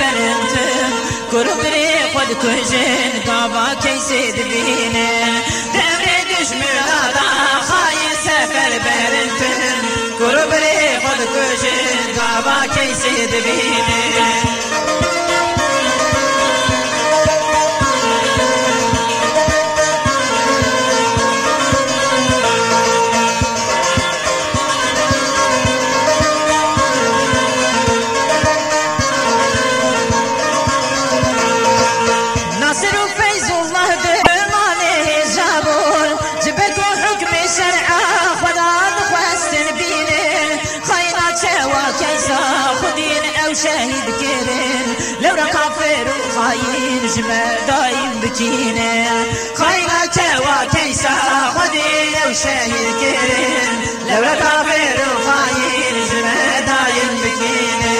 برنتم كربري خود كجن كابا كيسي دبينه دمري دشمنا دا خاين سفر برنتم كربري خود كجن كابا كيسي دبينه شهيد كرن لو كافر وخاين جمع دايم بكينه خاينة توا كيسا خدي لو شهيد كرن لو كافر وخاين جمع دايم بكينه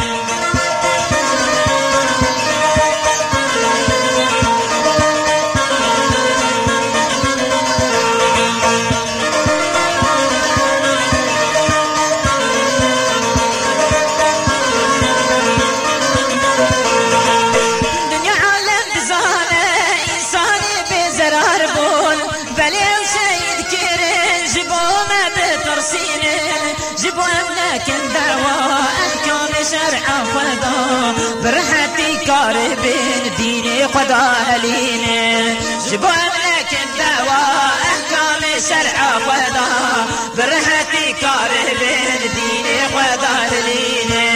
جبوا لكن دعوة أحكام شرع خدا برحتي قاربين ديني خدا هليني جبوا لكن دعوة أحكام شرع خدا برحتي قاربين ديني خدا هليني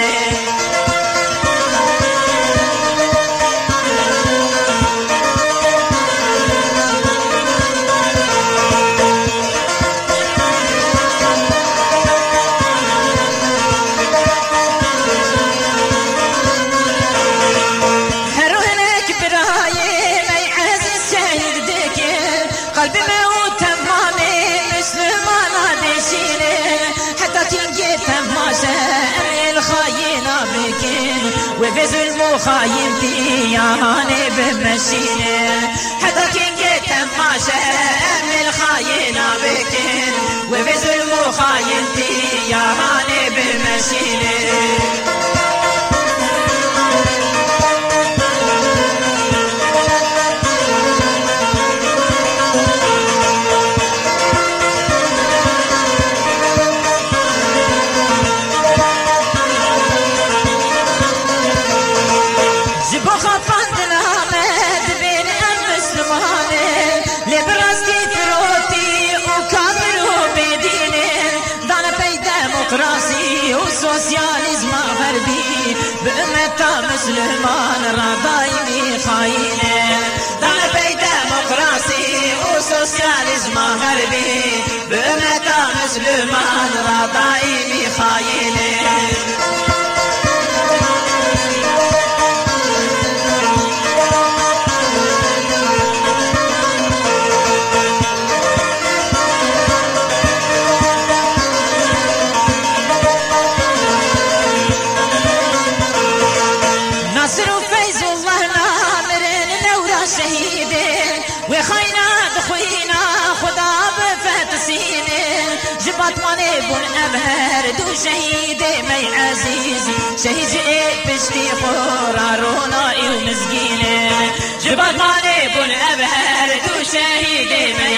قلبي موت تمامي مسلمان دشيني حتى تنجي تماشى الخاينة بكين وفز المخاين دياني بمشيني حتى تنجي تماشى الخاينة بكين وفز المخاين دياني بمشيني ديمقراطي وسوسياليزم غربي بأمتا مسلمان رضايمي خاينة دار بي ديمقراطي وسوسياليزم غربي بأمتا مسلمان رضايمي خاينة بطماني بون أبهر دو شهيدي مي عزيزي شهيدي بشتي خورا رونائي ومزقيني جبطماني بون أبهر دو شهيدي مي